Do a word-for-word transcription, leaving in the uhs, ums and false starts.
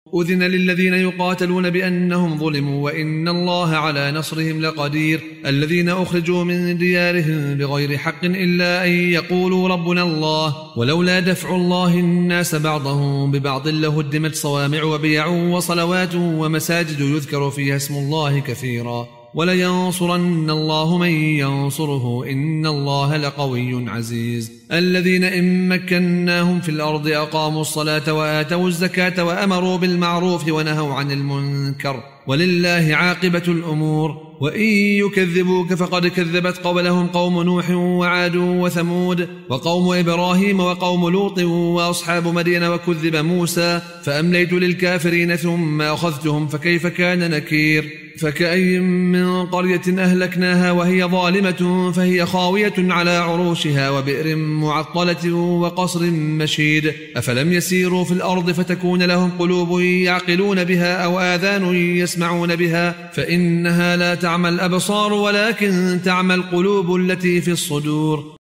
أذن للذين يقاتلون بأنهم ظلموا وإن الله على نصرهم لقدير. الذين أخرجوا من ديارهم بغير حق إلا أن يقولوا ربنا الله ولولا دفع الله الناس بعضهم ببعض لهدمت صوامع وبيع وصلوات ومساجد يذكر فيها اسم الله كثيرا ولينصرن الله من ينصره إن الله لقوي عزيز. الذين إن مكناهم في الأرض أقاموا الصلاة وآتوا الزكاة وأمروا بالمعروف ونهوا عن المنكر ولله عاقبة الأمور. وإن يكذبوك فقد كذبت قبلهم قوم نوح وعاد وثمود وقوم إبراهيم وقوم لوط وأصحاب مدين وكذب موسى فأمليت للكافرين ثم أخذتهم فكيف كان نكير. فكأي من قرية أهلكناها وهي ظالمة فهي خاوية على عروشها وبئر معطلة وقصر مشيد. أفلم يسيروا في الأرض فتكون لهم قلوب يعقلون بها أو آذان يسمعون بها فإنها لا تعمى الأبصار ولكن تعمى القلوب التي في الصدور.